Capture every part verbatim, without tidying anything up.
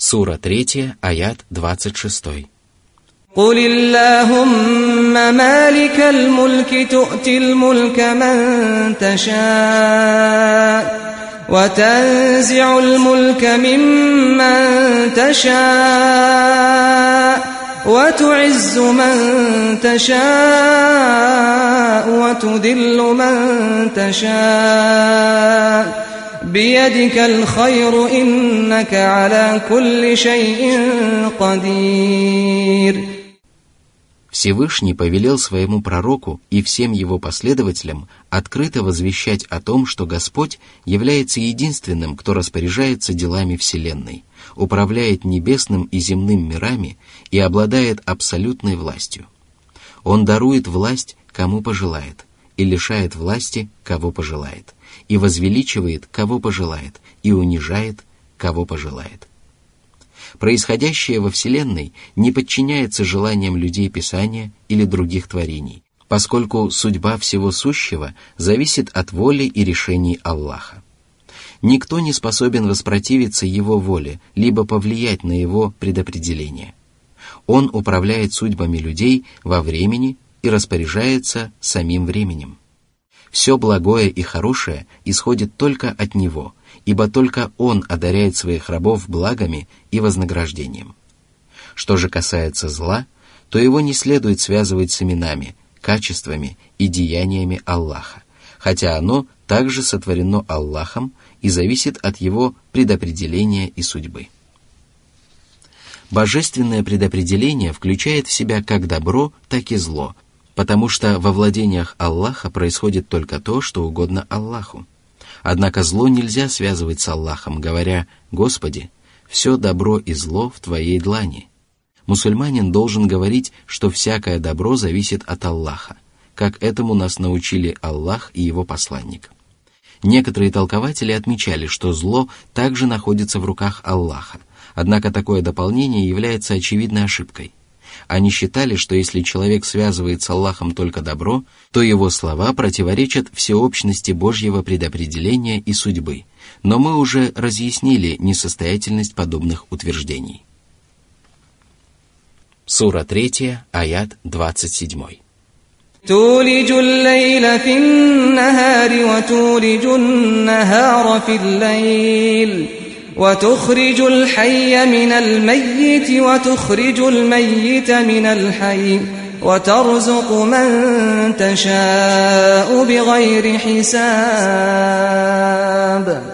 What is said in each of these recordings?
Сура третья, аят двадцать шесть. قل اللهم مالك الملك تؤتي الملك من تشاء وتنزع الملك ممن تشاء وتعز من تشاء وتذل من تشاء بيدك الخير إنك على كل شيء قدير. Всевышний повелел своему пророку и всем его последователям открыто возвещать о том, что Господь является единственным, кто распоряжается делами Вселенной, управляет небесным и земным мирами и обладает абсолютной властью. Он дарует власть, кому пожелает, и лишает власти, кого пожелает, и возвеличивает, кого пожелает, и унижает, кого пожелает. Происходящее во Вселенной не подчиняется желаниям людей Писания или других творений, поскольку судьба всего сущего зависит от воли и решений Аллаха. Никто не способен воспротивиться Его воле, либо повлиять на Его предопределение. Он управляет судьбами людей во времени и распоряжается самим временем. Все благое и хорошее исходит только от Него, ибо только Он одаряет своих рабов благами и вознаграждением. Что же касается зла, то его не следует связывать с именами, качествами и деяниями Аллаха, хотя оно также сотворено Аллахом и зависит от Его предопределения и судьбы. Божественное предопределение включает в себя как добро, так и зло, потому что во владениях Аллаха происходит только то, что угодно Аллаху. Однако зло нельзя связывать с Аллахом, говоря: «Господи, все добро и зло в Твоей длани». Мусульманин должен говорить, что всякое добро зависит от Аллаха, как этому нас научили Аллах и Его посланник. Некоторые толкователи отмечали, что зло также находится в руках Аллаха, однако такое дополнение является очевидной ошибкой. Они считали, что если человек связывает с Аллахом только добро, то его слова противоречат всеобщности Божьего предопределения и судьбы, но мы уже разъяснили несостоятельность подобных утверждений. Сура третья, аят двадцать семь. تولج الليل في النهار وتولج النهار في الليل وتخرج الحي من الميت وتخرج الميت من الحي وترزق من تشاء بغير حساب.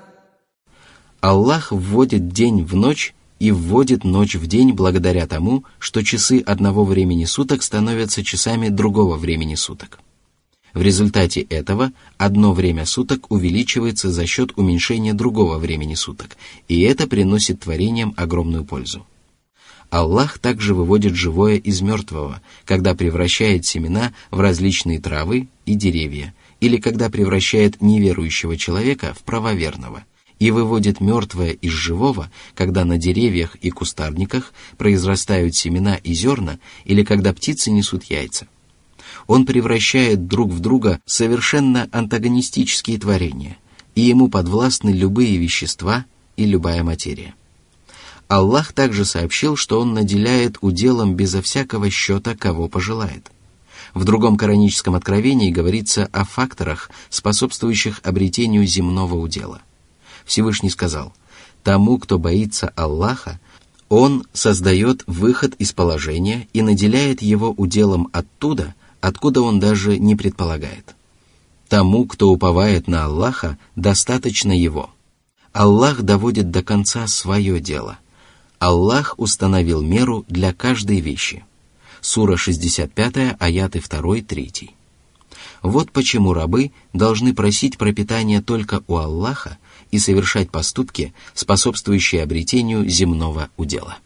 Аллах вводит день в ночь и вводит ночь в день благодаря тому, что часы одного времени суток становятся часами другого времени суток. В результате этого одно время суток увеличивается за счет уменьшения другого времени суток, и это приносит творениям огромную пользу. Аллах также выводит живое из мертвого, когда превращает семена в различные травы и деревья, или когда превращает неверующего человека в правоверного, и выводит мертвое из живого, когда на деревьях и кустарниках произрастают семена и зерна, или когда птицы несут яйца. Он превращает друг в друга совершенно антагонистические творения, и ему подвластны любые вещества и любая материя. Аллах также сообщил, что Он наделяет уделом безо всякого счета, кого пожелает. В другом кораническом откровении говорится о факторах, способствующих обретению земного удела. Всевышний сказал: «Тому, кто боится Аллаха, Он создает выход из положения и наделяет его уделом оттуда, откуда он даже не предполагает. Тому, кто уповает на Аллаха, достаточно его. Аллах доводит до конца свое дело. Аллах установил меру для каждой вещи». Сура шестьдесят пять, аяты два-три. Вот почему рабы должны просить пропитания только у Аллаха и совершать поступки, способствующие обретению земного удела.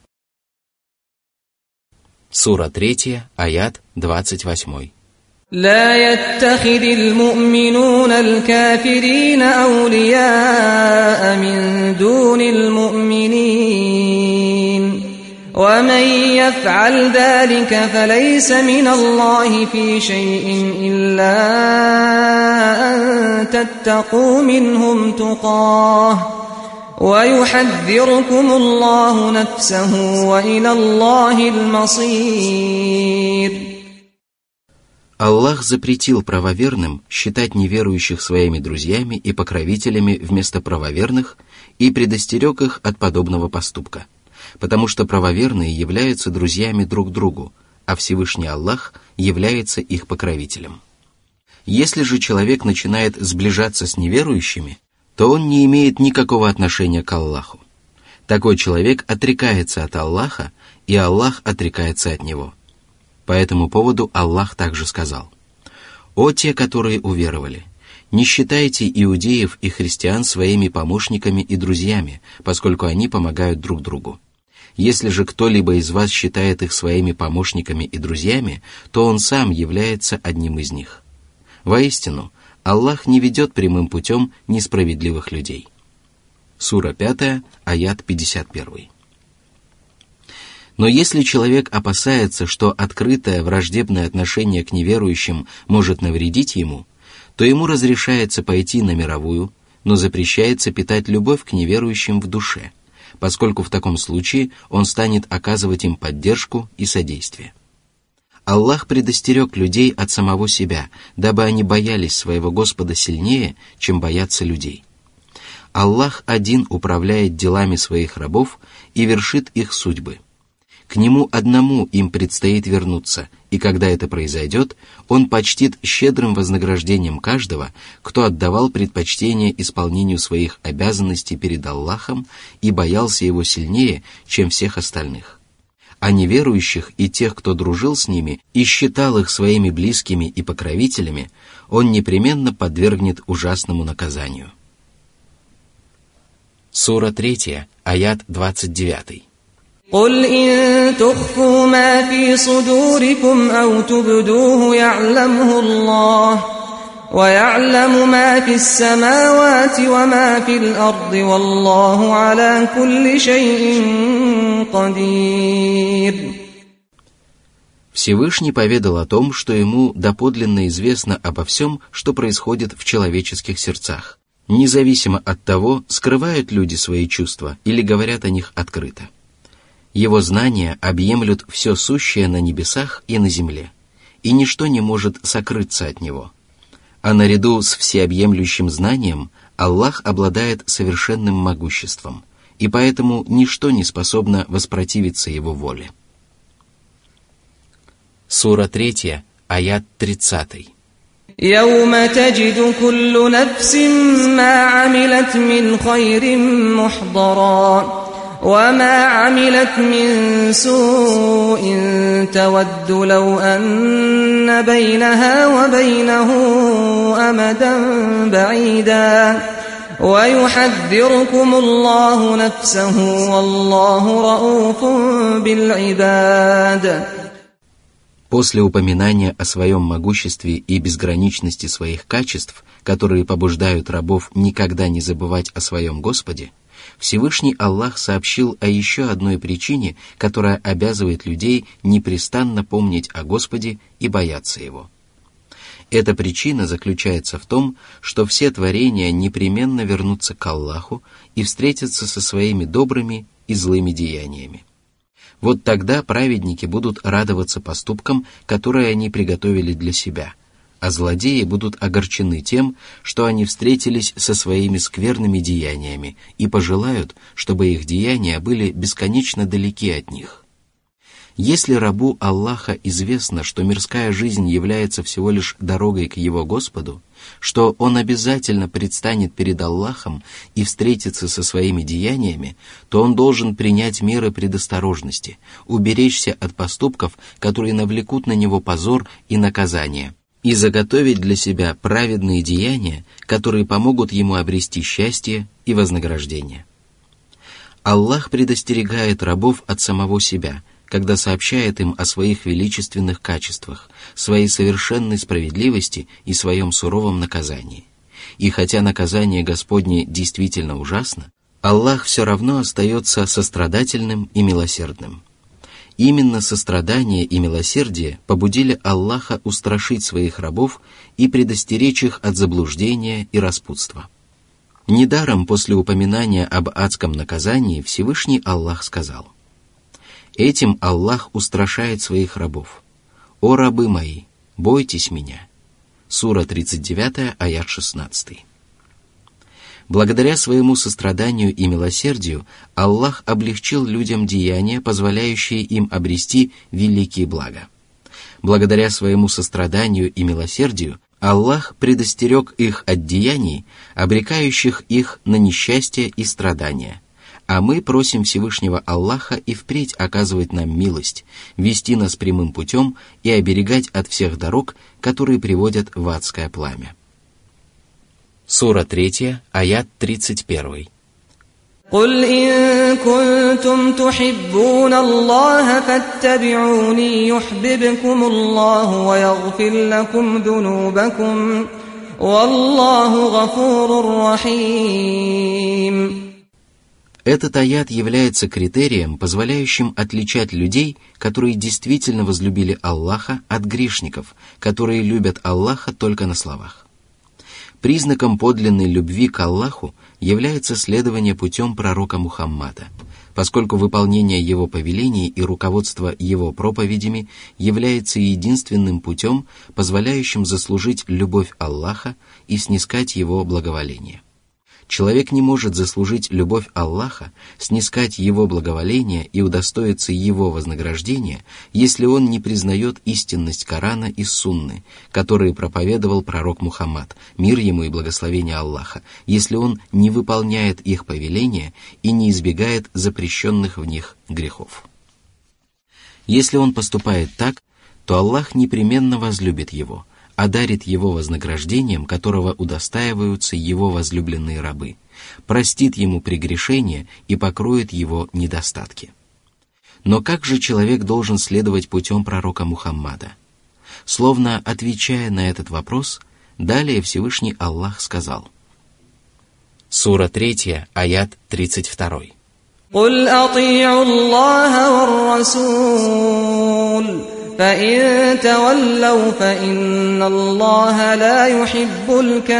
Сура третья, аят двадцать восемь. لا يتخذ المؤمنون الكافرين أولياء من دون المؤمنين ومن يفعل ذلك فليس من الله في شيء إلا أن تتقوا منهم تقاه ويحذركم الله نفسه وإلى الله المصير. Аллах запретил правоверным считать неверующих своими друзьями и покровителями вместо правоверных и предостерег их от подобного поступка, потому что правоверные являются друзьями друг другу, а Всевышний Аллах является их покровителем. Если же человек начинает сближаться с неверующими, то он не имеет никакого отношения к Аллаху. Такой человек отрекается от Аллаха, и Аллах отрекается от него. По этому поводу Аллах также сказал: «О те, которые уверовали, не считайте иудеев и христиан своими помощниками и друзьями, поскольку они помогают друг другу. Если же кто-либо из вас считает их своими помощниками и друзьями, то он сам является одним из них. Воистину, Аллах не ведет прямым путем несправедливых людей». Сура пятая, аят пятьдесят один. Но если человек опасается, что открытое враждебное отношение к неверующим может навредить ему, то ему разрешается пойти на мировую, но запрещается питать любовь к неверующим в душе, поскольку в таком случае он станет оказывать им поддержку и содействие. Аллах предостерег людей от самого себя, дабы они боялись своего Господа сильнее, чем боятся людей. Аллах один управляет делами своих рабов и вершит их судьбы. К Нему одному им предстоит вернуться, и когда это произойдет, Он почтит щедрым вознаграждением каждого, кто отдавал предпочтение исполнению своих обязанностей перед Аллахом и боялся Его сильнее, чем всех остальных. А неверующих и тех, кто дружил с ними и считал их своими близкими и покровителями, Он непременно подвергнет ужасному наказанию. Сура третья, аят двадцать девятый. قل إن تخفوا ما في صدوركم أو تبدوه يعلمه الله ويعلم ما في السماوات وما في الأرض والله على كل شيء قدير. Всевышний поведал о том, что ему доподлинно известно обо всем, что происходит в человеческих сердцах, независимо от того, скрывают люди свои чувства или говорят о них открыто. Его знания объемлют все сущее на небесах и на земле, и ничто не может сокрыться от него. А наряду с всеобъемлющим знанием Аллах обладает совершенным могуществом, и поэтому ничто не способно воспротивиться Его воле. Сура третья, аят тридцатый. يوم تجد كل نفس ما عملت من خير محضرا وما عملت من سوء تود لو أن بينها وبينه أمدا بعيدا ويحذركم الله نفسه والله رؤوف بالعباد. После упоминания о своем могуществе и безграничности своих качеств, которые побуждают рабов никогда не забывать о своем Господе, Всевышний Аллах сообщил о еще одной причине, которая обязывает людей непрестанно помнить о Господе и бояться Его. Эта причина заключается в том, что все творения непременно вернутся к Аллаху и встретятся со своими добрыми и злыми деяниями. Вот тогда праведники будут радоваться поступкам, которые они приготовили для себя, а злодеи будут огорчены тем, что они встретились со своими скверными деяниями и пожелают, чтобы их деяния были бесконечно далеки от них. Если рабу Аллаха известно, что мирская жизнь является всего лишь дорогой к его Господу, что он обязательно предстанет перед Аллахом и встретится со своими деяниями, то он должен принять меры предосторожности, уберечься от поступков, которые навлекут на него позор и наказание, и заготовить для себя праведные деяния, которые помогут ему обрести счастье и вознаграждение. Аллах предостерегает рабов от самого себя, когда сообщает им о своих величественных качествах, своей совершенной справедливости и своем суровом наказании. И хотя наказание Господне действительно ужасно, Аллах все равно остается сострадательным и милосердным. Именно сострадание и милосердие побудили Аллаха устрашить своих рабов и предостеречь их от заблуждения и распутства. Недаром после упоминания об адском наказании Всевышний Аллах сказал: «Этим Аллах устрашает своих рабов. О рабы мои, бойтесь меня». Сура тридцать девять, аят шестнадцать. Благодаря своему состраданию и милосердию Аллах облегчил людям деяния, позволяющие им обрести великие блага. Благодаря своему состраданию и милосердию Аллах предостерег их от деяний, обрекающих их на несчастье и страдания. А мы просим Всевышнего Аллаха и впредь оказывать нам милость, вести нас прямым путем и оберегать от всех дорог, которые приводят в адское пламя. Сура третья, аят тридцать один. قل إن كنتم تحبون الله فاتبعوني يحببكم الله ويغفر لكم ذنوبكم والله غفور رحيم. Этот аят является критерием, позволяющим отличать людей, которые действительно возлюбили Аллаха, от грешников, которые любят Аллаха только на словах. Признаком подлинной любви к Аллаху является следование путем пророка Мухаммада, поскольку выполнение его повелений и руководство его проповедями является единственным путем, позволяющим заслужить любовь Аллаха и снискать его благоволение. Человек не может заслужить любовь Аллаха, снискать его благоволение и удостоиться его вознаграждения, если он не признает истинность Корана и Сунны, которые проповедовал пророк Мухаммад, мир ему и благословение Аллаха, если он не выполняет их повеления и не избегает запрещенных в них грехов. Если он поступает так, то Аллах непременно возлюбит его, одарит его вознаграждением, которого удостаиваются его возлюбленные рабы, простит ему прегрешения и покроет его недостатки. Но как же человек должен следовать путем пророка Мухаммада? Словно отвечая на этот вопрос, далее Всевышний Аллах сказал. Сура третья, аят тридцать два. قل أطيعوا الله والرسول فإن تولوا فإن الله لا يحب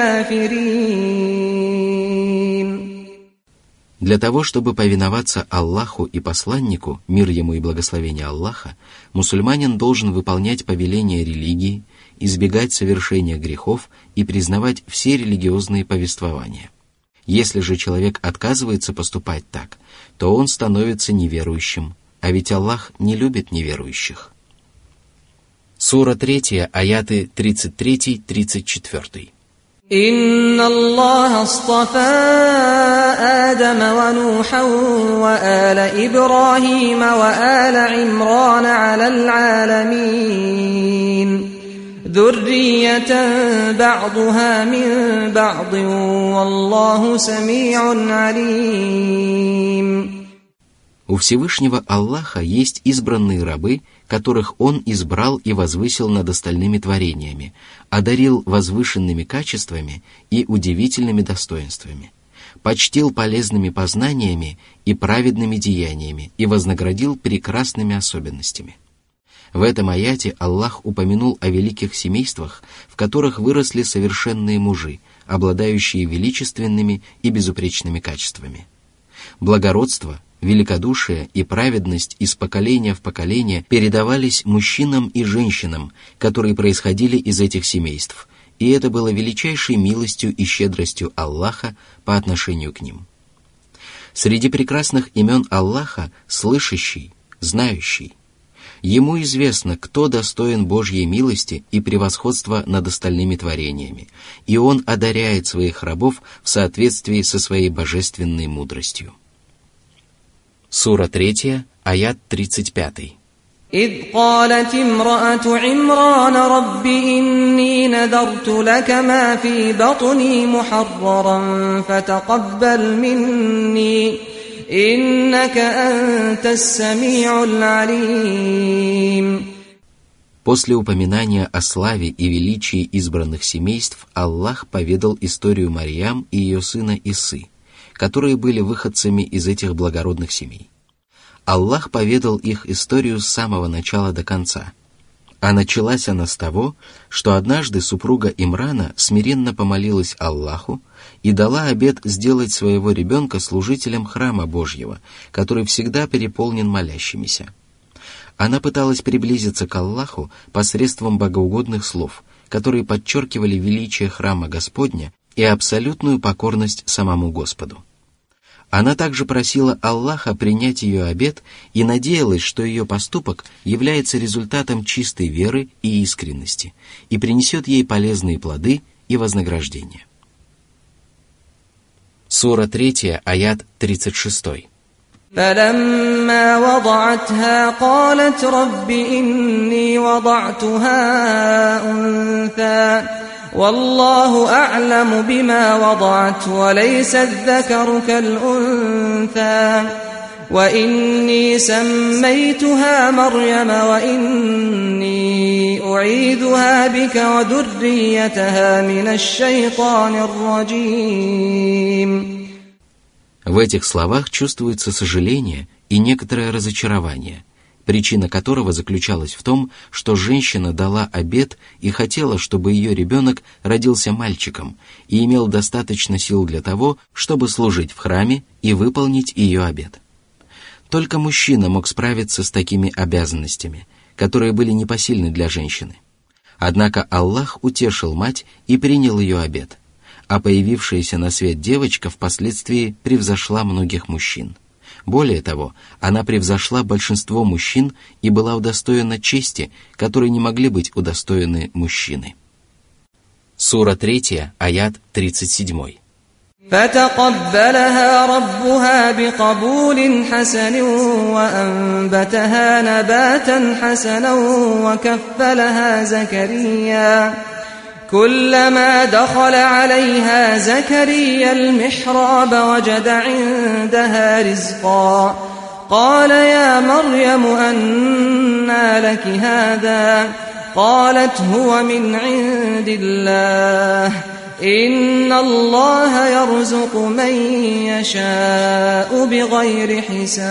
الكافرين. Для того, чтобы повиноваться Аллаху и посланнику, мир ему и благословение Аллаха, мусульманин должен выполнять повеления религии, избегать совершения грехов и признавать все религиозные повествования. Если же человек отказывается поступать так, то он становится неверующим, а ведь Аллах не любит неверующих. Сура третья, аяты тридцать три тридцать четыре. إن الله اصطفى آدم ونوحا وآل إبراهيم وآل عمران على العالمين ذرية بعضها من بعض والله سميع عليم. У Всевышнего Аллаха есть избранные рабы, которых Он избрал и возвысил над остальными творениями, одарил возвышенными качествами и удивительными достоинствами, почтил полезными познаниями и праведными деяниями и вознаградил прекрасными особенностями. В этом аяте Аллах упомянул о великих семействах, в которых выросли совершенные мужи, обладающие величественными и безупречными качествами. Благородство, великодушие и праведность из поколения в поколение передавались мужчинам и женщинам, которые происходили из этих семейств, и это было величайшей милостью и щедростью Аллаха по отношению к ним. Среди прекрасных имен Аллаха — слышащий, знающий. Ему известно, кто достоин Божьей милости и превосходства над остальными творениями, и Он одаряет своих рабов в соответствии со своей божественной мудростью. Сура третья, аят тридцать пять. إذ قالت امرأة عمران رب إني نذرت لك ما في بطني محررا فتقبل مني إنك أنت السميع العليم. После упоминания о славе и величии избранных семейств Аллах поведал историю Марьям и ее сына Исы, которые были выходцами из этих благородных семей. Аллах поведал их историю с самого начала до конца. А началась она с того, что однажды супруга Имрана смиренно помолилась Аллаху и дала обет сделать своего ребенка служителем храма Божьего, который всегда переполнен молящимися. Она пыталась приблизиться к Аллаху посредством богоугодных слов, которые подчеркивали величие храма Господня и абсолютную покорность самому Господу. Она также просила Аллаха принять ее обет и надеялась, что ее поступок является результатом чистой веры и искренности и принесет ей полезные плоды и вознаграждение. Сура третья, аят тридцать шесть. فلما وضعتها قالت رب إني وضعتها أنثى والله أعلم بما وضعت وليس الذكر كالأنثى وإني سميتها مريم وإني أعيذها بك وذريتها من الشيطان الرجيم. В этих словах чувствуется сожаление и некоторое разочарование, причина которого заключалась в том, что женщина дала обет и хотела, чтобы ее ребенок родился мальчиком и имел достаточно сил для того, чтобы служить в храме и выполнить ее обет. Только мужчина мог справиться с такими обязанностями, которые были непосильны для женщины. Однако Аллах утешил мать и принял ее обет, а появившаяся на свет девочка впоследствии превзошла многих мужчин. Более того, она превзошла большинство мужчин и была удостоена чести, которой не могли быть удостоены мужчины. Сура третья, аят тридцать семь. فتقبلها ربها بقبول حسن وأنبتها نباتا حسنا وكفلها زكريا كلما دخل عليها زكريا المحراب وجد عندها رزقا قال يا مريم أنى لك هذا قالت هو من عند الله إن الله يرزق من يشاء بغير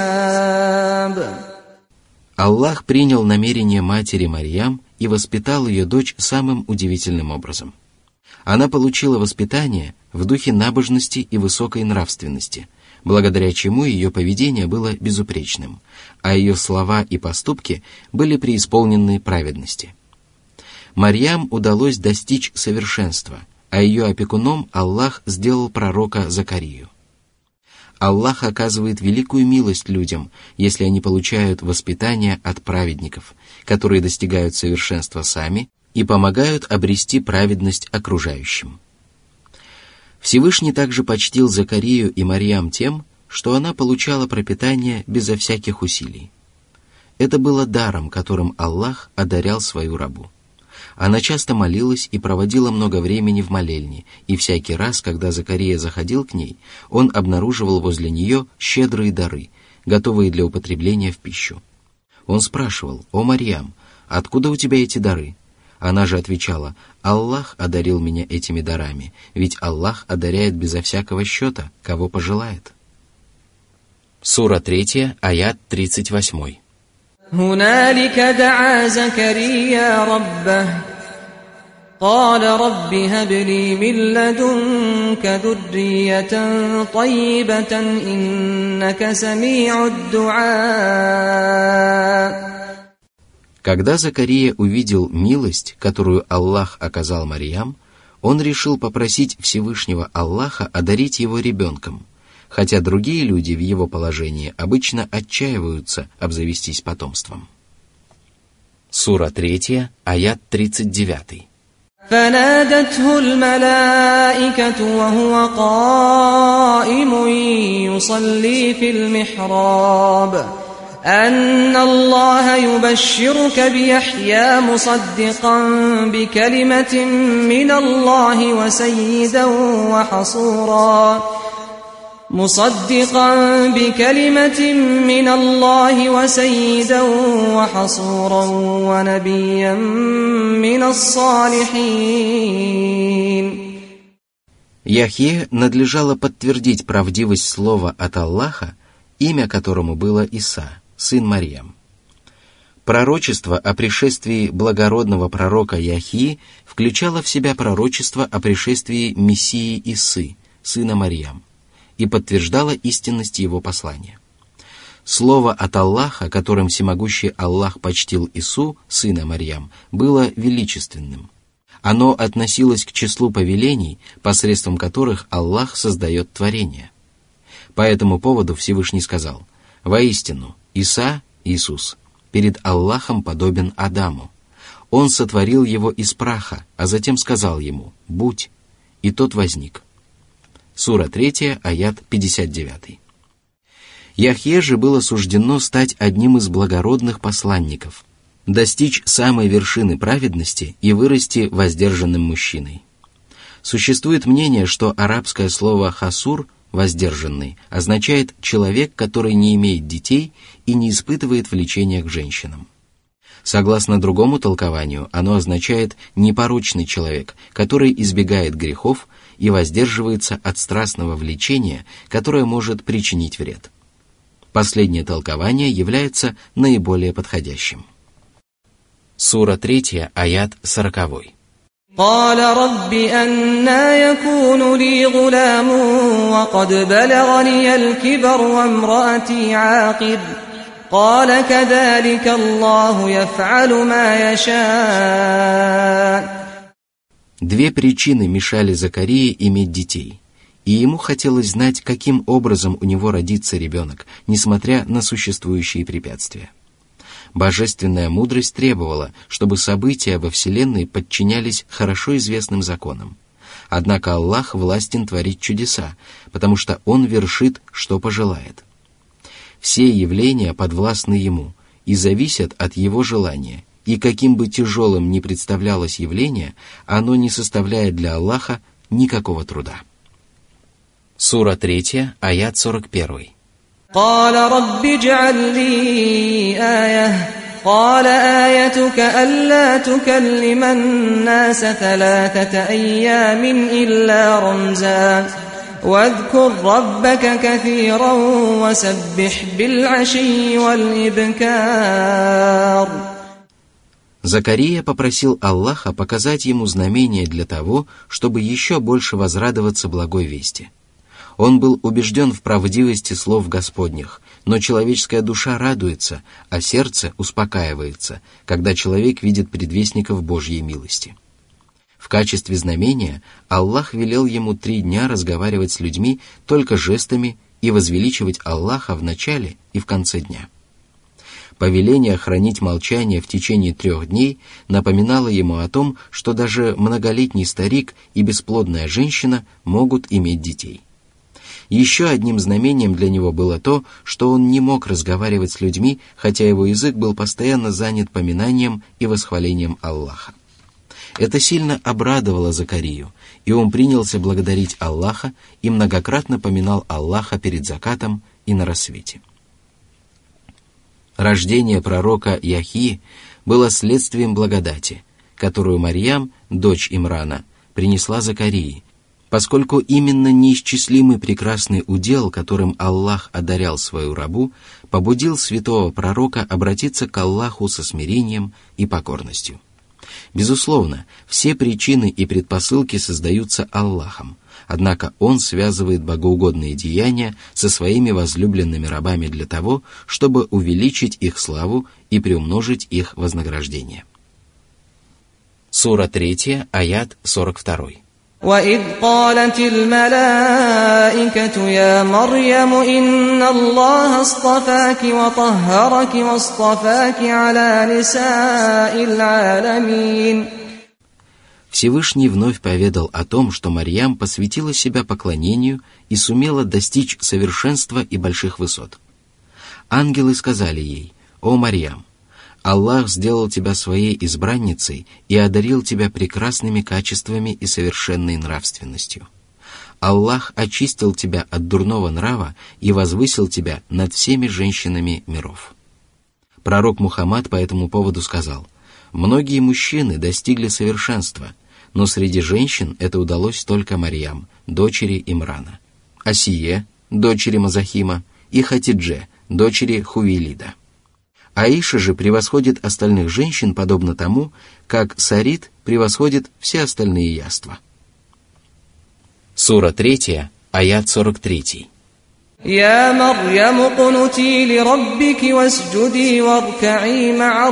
حساب. Аллах принял намерение матери Марьям и воспитал ее дочь самым удивительным образом. Она получила воспитание в духе набожности и высокой нравственности, благодаря чему ее поведение было безупречным, а ее слова и поступки были преисполнены праведности. Марьям удалось достичь совершенства, а ее опекуном Аллах сделал пророка Закарию. Аллах оказывает великую милость людям, если они получают воспитание от праведников, которые достигают совершенства сами и помогают обрести праведность окружающим. Всевышний также почтил Закарию и Марьям тем, что она получала пропитание безо всяких усилий. Это было даром, которым Аллах одарял свою рабу. Она часто молилась и проводила много времени в молельне, и всякий раз, когда Закария заходил к ней, он обнаруживал возле нее щедрые дары, готовые для употребления в пищу. Он спрашивал: «О, Марьям, откуда у тебя эти дары?» Она же отвечала: «Аллах одарил меня этими дарами, ведь Аллах одаряет безо всякого счета, кого пожелает». Сура третья, аят тридцать восемь. هنالك دعا زكريا ربه قال رب هب لي من لدنك ذرية طيبة إنك سميع الدعاء. Когда Закария увидел милость, которую Аллах оказал Марьям, он решил попросить Всевышнего Аллаха одарить его ребенком, хотя другие люди в его положении обычно отчаиваются обзавестись потомством. Сура третья, аят тридцать девять. فنادته الملائكة وهو قائم يصلي في المحراب أن الله يبشرك بيحيى مصدقا بكلمة من الله وسيدا وحصورا مصدقا بكلمة من الله وسيدا وحصورا ونبيا من الصالحين. Яхье надлежало подтвердить правдивость слова от Аллаха, имя которому было Иса, сын Марьям. Пророчество о пришествии благородного пророка Яхьи включало в себя пророчество о пришествии Мессии Исы, сына Марьям, и подтверждало истинность его послания. Слово от Аллаха, которым всемогущий Аллах почтил Ису, сына Марьям, было величественным. Оно относилось к числу повелений, посредством которых Аллах создает творение. По этому поводу Всевышний сказал: «Воистину, Иса, Иисус, перед Аллахом подобен Адаму. Он сотворил его из праха, а затем сказал ему: будь, и тот возник». Сура третья, аят пятьдесят девять. Яхье же было суждено стать одним из благородных посланников, достичь самой вершины праведности и вырасти воздержанным мужчиной. Существует мнение, что арабское слово «хасур» — «воздержанный» означает «человек, который не имеет детей и не испытывает влечения к женщинам». Согласно другому толкованию, оно означает «непорочный человек, который избегает грехов и воздерживается от страстного влечения, которое может причинить вред». Последнее толкование является наиболее подходящим. Сура третья, аят сороковой. قال رب أنى يكون لي غلام وقد بلغني الكبر وامرأتي عاقر قال كذلك الله يفعل ما يشاء. Две причины мешали Закарии иметь детей, и ему хотелось знать, каким образом у него родится ребенок, несмотря на существующие препятствия. Божественная мудрость требовала, чтобы события во Вселенной подчинялись хорошо известным законам. Однако Аллах властен творить чудеса, потому что Он вершит, что пожелает. Все явления подвластны Ему и зависят от Его желания, и каким бы тяжелым ни представлялось явление, оно не составляет для Аллаха никакого труда. Сура третья, аят сорок один. قال رب اجعل لي آية قال آيتك ألا تكلم الناس ثلاثة أيام إلا رمزا واذكر ربك كثيرا وسبح بالعشي والإبكار. Закария попросил Аллаха показать ему знамения для того, чтобы еще больше возрадоваться благой вести. Он был убежден в правдивости слов Господних, но человеческая душа радуется, а сердце успокаивается, когда человек видит предвестников Божьей милости. В качестве знамения Аллах велел ему три дня разговаривать с людьми только жестами и возвеличивать Аллаха в начале и в конце дня. Повеление хранить молчание в течение трех дней напоминало ему о том, что даже многолетний старик и бесплодная женщина могут иметь детей. Еще одним знамением для него было то, что он не мог разговаривать с людьми, хотя его язык был постоянно занят поминанием и восхвалением Аллаха. Это сильно обрадовало Закарию, и он принялся благодарить Аллаха и многократно поминал Аллаха перед закатом и на рассвете. Рождение пророка Яхьи было следствием благодати, которую Марьям, дочь Имрана, принесла Закарии, поскольку именно неисчислимый прекрасный удел, которым Аллах одарял свою рабу, побудил святого пророка обратиться к Аллаху со смирением и покорностью. Безусловно, все причины и предпосылки создаются Аллахом, однако Он связывает богоугодные деяния со своими возлюбленными рабами для того, чтобы увеличить их славу и приумножить их вознаграждение. Сура третья, аят сорок два. وَإِذْ قَالَتِ الْمَلَائِكَةُ يَا مَرْيَمُ إِنَّ اللَّهَ اصْطَفَاكِ وَطَهَّرَكِ وَاصْطَفَاكِ عَلَى نِسَاءِ الْعَالَمِينَ. Всевышний вновь поведал о том, что Марьям посвятила себя поклонению и сумела достичь совершенства и больших высот. Ангелы сказали ей: «О Марьям, Аллах сделал тебя своей избранницей и одарил тебя прекрасными качествами и совершенной нравственностью. Аллах очистил тебя от дурного нрава и возвысил тебя над всеми женщинами миров». Пророк Мухаммад по этому поводу сказал: «Многие мужчины достигли совершенства, но среди женщин это удалось только Марьям, дочери Имрана, Асие, дочери Мазахима, и Хатидже, дочери Хувейлида. Аиша же превосходит остальных женщин подобно тому, как Сарид превосходит все остальные яства. Сура третья, аят сорок три. «Я Марьям, кунути ли раббики васджуди варкаи ма'ар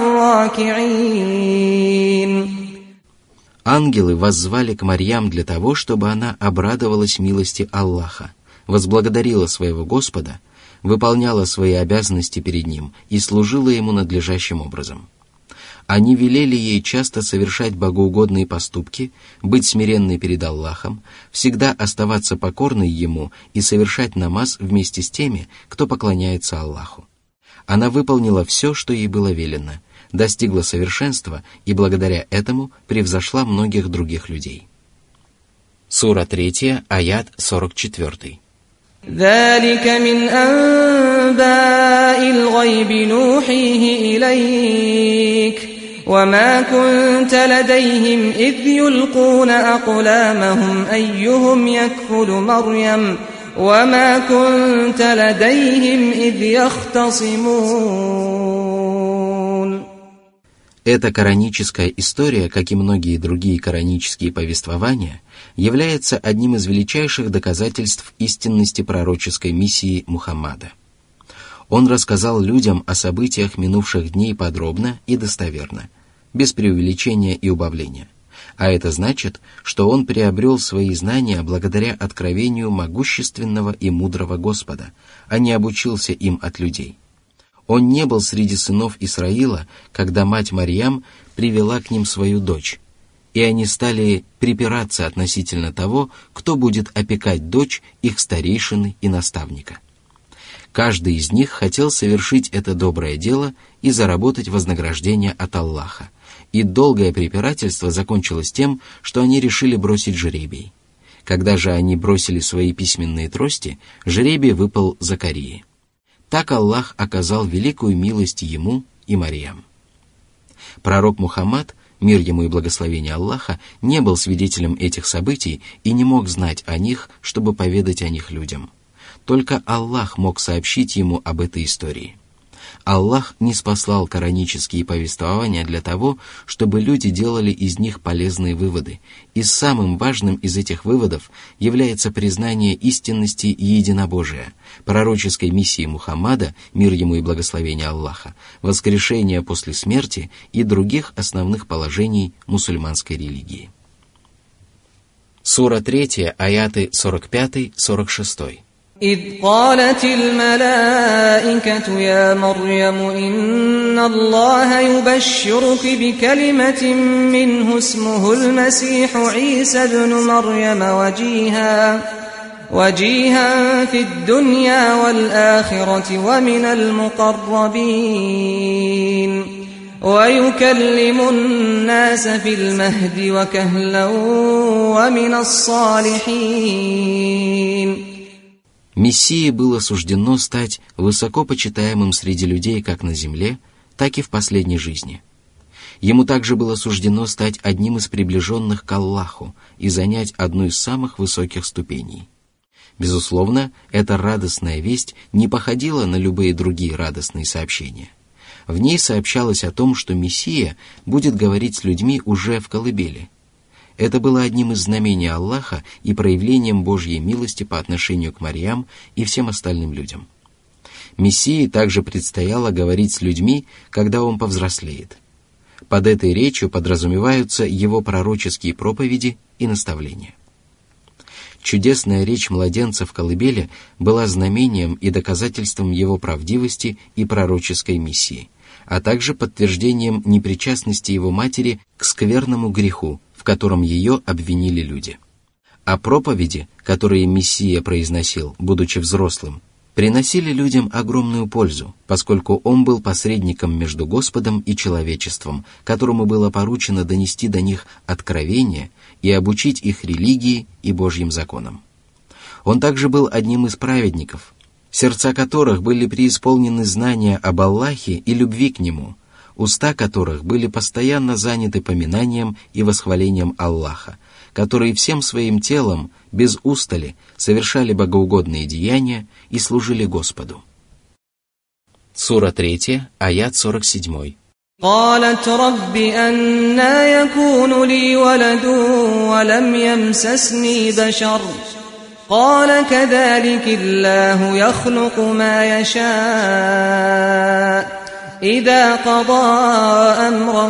раки'ин». Ангелы воззвали к Марьям для того, чтобы она обрадовалась милости Аллаха, возблагодарила своего Господа, выполняла свои обязанности перед Ним и служила Ему надлежащим образом. Они велели ей часто совершать богоугодные поступки, быть смиренной перед Аллахом, всегда оставаться покорной Ему и совершать намаз вместе с теми, кто поклоняется Аллаху. Она выполнила все, что ей было велено, достигла совершенства и благодаря этому превзошла многих других людей. Сура третья, аят сорок четыре. ذلك من أنباء الغيب نوحيه إليك وما كنت لديهم إذ يلقون أقلامهم أيهم يكفل مريم وما كنت لديهم إذ يختصمون. Эта кораническая история, как и многие другие коранические повествования, является одним из величайших доказательств истинности пророческой миссии Мухаммада. Он рассказал людям о событиях минувших дней подробно и достоверно, без преувеличения и убавления. А это значит, что он приобрел свои знания благодаря откровению могущественного и мудрого Господа, а не обучился им от людей. Он не был среди сынов Исраила, когда мать Марьям привела к ним свою дочь, и они стали припираться относительно того, кто будет опекать дочь их старейшины и наставника. Каждый из них хотел совершить это доброе дело и заработать вознаграждение от Аллаха, и долгое препирательство закончилось тем, что они решили бросить жребий. Когда же они бросили свои письменные трости, жребий выпал Закарии. Так Аллах оказал великую милость ему и Марьям. Пророк Мухаммад, мир ему и благословение Аллаха, не был свидетелем этих событий и не мог знать о них, чтобы поведать о них людям. Только Аллах мог сообщить ему об этой истории. Аллах не спаслал коранические повествования для того, чтобы люди делали из них полезные выводы, и самым важным из этих выводов является признание истинности и единобожия, пророческой миссии Мухаммада, мир ему и благословение Аллаха, воскрешения после смерти и других основных положений мусульманской религии. Сура третья, аяты сорок пять сорок шесть. إذ قالت الملائكة يا مريم إن الله يبشرك بكلمة منه اسمه المسيح عيسى بن مريم وجيها وجيها في الدنيا والآخرة ومن المقربين ويكلم الناس في المهد وكهلا ومن الصالحين. Мессии было суждено стать высоко почитаемым среди людей как на земле, так и в последней жизни. Ему также было суждено стать одним из приближенных к Аллаху и занять одну из самых высоких ступеней. Безусловно, эта радостная весть не походила на любые другие радостные сообщения. В ней сообщалось о том, что Мессия будет говорить с людьми уже в колыбели. Это было одним из знамений Аллаха и проявлением Божьей милости по отношению к Марьям и всем остальным людям. Мессии также предстояло говорить с людьми, когда он повзрослеет. Под этой речью подразумеваются его пророческие проповеди и наставления. Чудесная речь младенца в колыбели была знамением и доказательством его правдивости и пророческой миссии, а также подтверждением непричастности его матери к скверному греху, в котором ее обвинили люди. А проповеди, которые Мессия произносил, будучи взрослым, приносили людям огромную пользу, поскольку он был посредником между Господом и человечеством, которому было поручено донести до них откровение и обучить их религии и Божьим законам. Он также был одним из праведников, сердца которых были преисполнены знания об Аллахе и любви к Нему, уста которых были постоянно заняты поминанием и восхвалением Аллаха, которые всем своим телом, без устали, совершали богоугодные деяния и служили Господу. Сура третья, аят сорок семь. قالت رب أنى يكون لي ولد ولم يمسسني بشر قال كذلك الله يخلق ما يشاء إذا قضى أمرا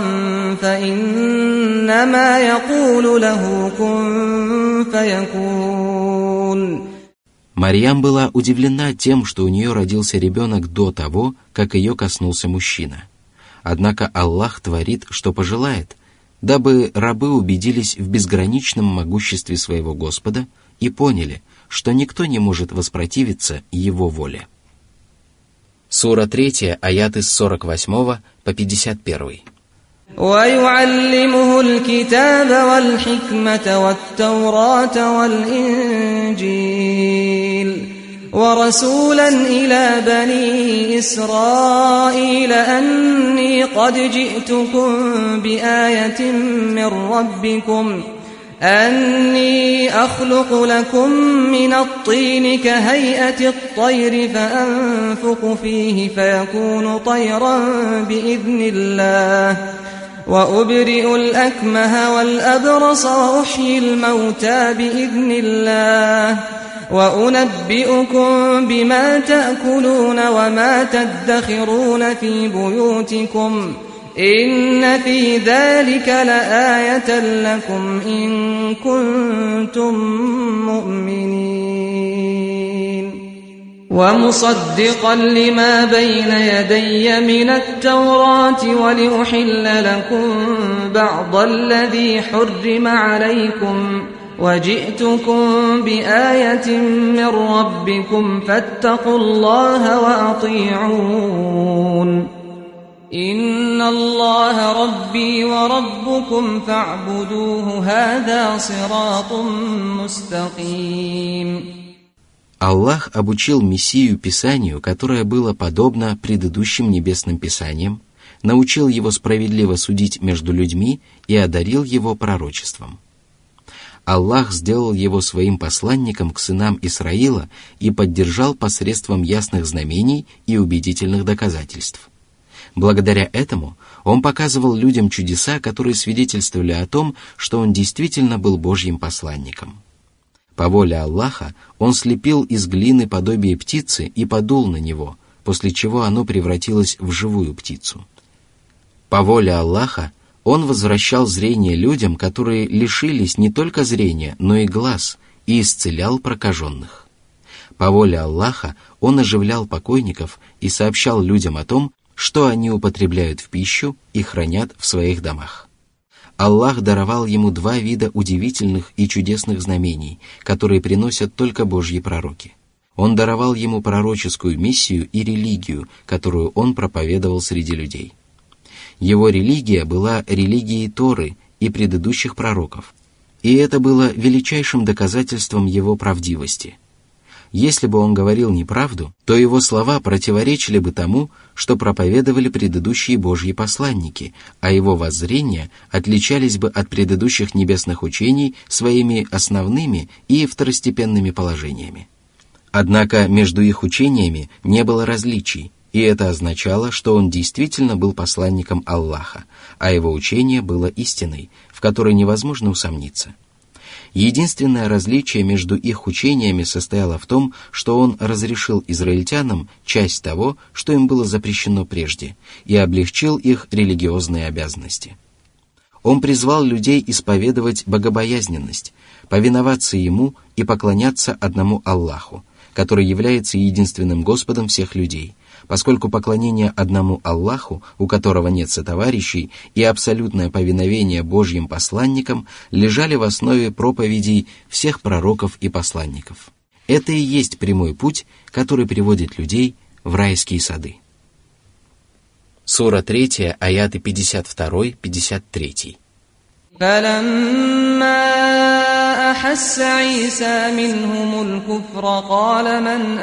فإنما يقول له كن فيكون. Марьям была удивлена тем, что у нее родился ребенок до того, как ее коснулся мужчина. Однако Аллах творит, что пожелает, дабы рабы убедились в безграничном могуществе своего Господа и поняли, что никто не может воспротивиться Его воле. Сура третья, аяты с сорок восьмого по пятьдесят первый. وَيُعَلِّمُهُ الْكِتَابَ وَالْحِكْمَةَ وَالتَّوْرَاةَ وَالْإِنْجِيلَ وَرَسُولًا إِلَى بَنِي إِسْرَائِيلَ أَنِّي قَدْ جِئْتُكُمْ بِآيَةٍ مِّن رَّبِّكُمْ أَنِّي أَخْلُقُ لَكُم مِّنَ الطِّينِ كَهَيْئَةِ الطَّيْرِ فَأَنفُخُ فِيهِ فَيَكُونُ طَيْرًا بِإِذْنِ اللَّهِ وَأُبْرِئُ الْأَكْمَهَ وَالْأَبْرَصَ وَأُحْيِي الْمَوْتَى بِإِذْنِ اللَّهِ وَأُنَبِّئُكُم بِمَا تَأْكُلُونَ وَمَا تَدَّخِرُونَ فِي بُيُوتِكُمْ إِنَّ فِي ذَلِكَ لَآيَةً لَكُمْ إِن كُنتُم مُّؤْمِنِينَ وَمُصَدِّقًا لِّمَا بَيْنَ يَدَيَّ مِنَ التَّوْرَاةِ وَلِأُحِلَّ لَكُم بَعْضَ الَّذِي حُرِّمَ عَلَيْكُمْ وَجِئْتُكُم بِآيَةٍ مِّن رَّبِّكُمْ فَاتَّقُوا اللَّهَ وَأَطِيعُونِ إِنَّ اللَّهَ رَبِّي وَرَبُّكُمْ فَاعْبُدُوهُ هَذَا صِرَاطٌ مُّسْتَقِيمٌ. Аллах обучил Мессию Писанию, которое было подобно предыдущим небесным писаниям, научил его справедливо судить между людьми и одарил его пророчеством. Аллах сделал его своим посланником к сынам Исраила и поддержал посредством ясных знамений и убедительных доказательств. Благодаря этому он показывал людям чудеса, которые свидетельствовали о том, что он действительно был Божьим посланником. По воле Аллаха он слепил из глины подобие птицы и подул на него, после чего оно превратилось в живую птицу. По воле Аллаха он возвращал зрение людям, которые лишились не только зрения, но и глаз, и исцелял прокаженных. По воле Аллаха он оживлял покойников и сообщал людям о том, что они употребляют в пищу и хранят в своих домах. Аллах даровал ему два вида удивительных и чудесных знамений, которые приносят только Божьи пророки. Он даровал ему пророческую миссию и религию, которую он проповедовал среди людей. Его религия была религией Торы и предыдущих пророков, и это было величайшим доказательством его правдивости. Если бы он говорил неправду, то его слова противоречили бы тому, что проповедовали предыдущие Божьи посланники, а его воззрения отличались бы от предыдущих небесных учений своими основными и второстепенными положениями. Однако между их учениями не было различий, и это означало, что он действительно был посланником Аллаха, а его учение было истиной, в которой невозможно усомниться. Единственное различие между их учениями состояло в том, что он разрешил израильтянам часть того, что им было запрещено прежде, и облегчил их религиозные обязанности. Он призвал людей исповедовать богобоязненность, повиноваться Ему и поклоняться одному Аллаху, который является единственным Господом всех людей, поскольку поклонение одному Аллаху, у которого нет сотоварищей, и абсолютное повиновение Божьим посланникам лежали в основе проповедей всех пророков и посланников. Это и есть прямой путь, который приводит людей в райские сады. Сура третья, аяты пятьдесят два - пятьдесят три. أحس عيسى منهم الكفر قال من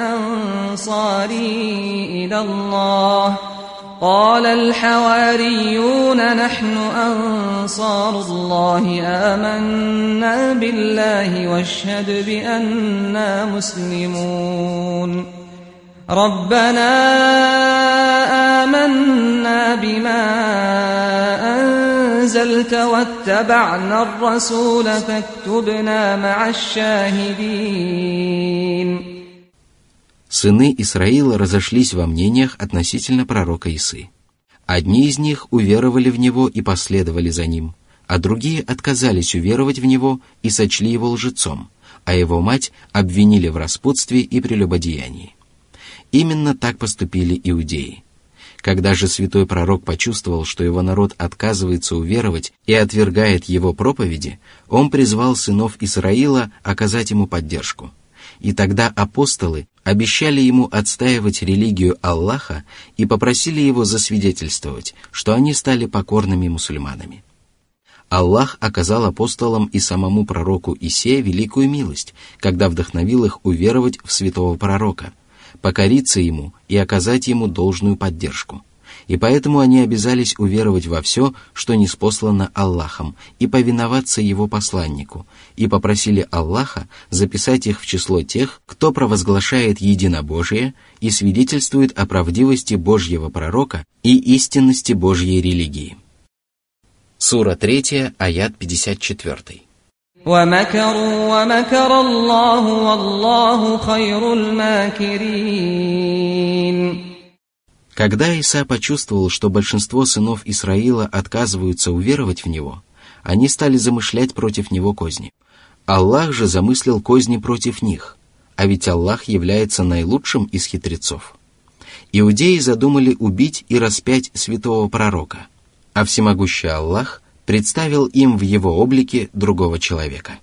أنصاري إلى الله قال الحواريون نحن أنصار الله آمنا بالله واشهد بأننا مسلمون ربنا أنزلت واتبعنا الرسول فاكتبنا مع الشاهدين. Сыны Исраила разошлись во мнениях относительно пророка Исы. Одни из них уверовали в него и последовали за ним, а другие отказались уверовать в него и сочли его лжецом, а его мать обвинили в распутстве и прелюбодеянии. Именно так поступили иудеи. Когда же святой пророк почувствовал, что его народ отказывается уверовать и отвергает его проповеди, он призвал сынов Исраила оказать ему поддержку. И тогда апостолы обещали ему отстаивать религию Аллаха и попросили его засвидетельствовать, что они стали покорными мусульманами. Аллах оказал апостолам и самому пророку Исе великую милость, когда вдохновил их уверовать в святого пророка, покориться ему и оказать ему должную поддержку. И поэтому они обязались уверовать во все, что ниспослано Аллахом, и повиноваться его посланнику, и попросили Аллаха записать их в число тех, кто провозглашает единобожие и свидетельствует о правдивости Божьего пророка и истинности Божьей религии. Сура третья, аят пятьдесят четыре. وَمَكَرُوا وَمَكَرَ اللَّهُ وَاللَّهُ خَيْرُ الْمَاكِرِينَ. Когда Иса почувствовал, что большинство сынов Исраила отказываются уверовать в него, они стали замышлять против него козни. Аллах же замыслил козни против них, а ведь Аллах является наилучшим из хитрецов. Иудеи задумали убить и распять святого пророка, а всемогущий Аллах представил им в его облике другого человека.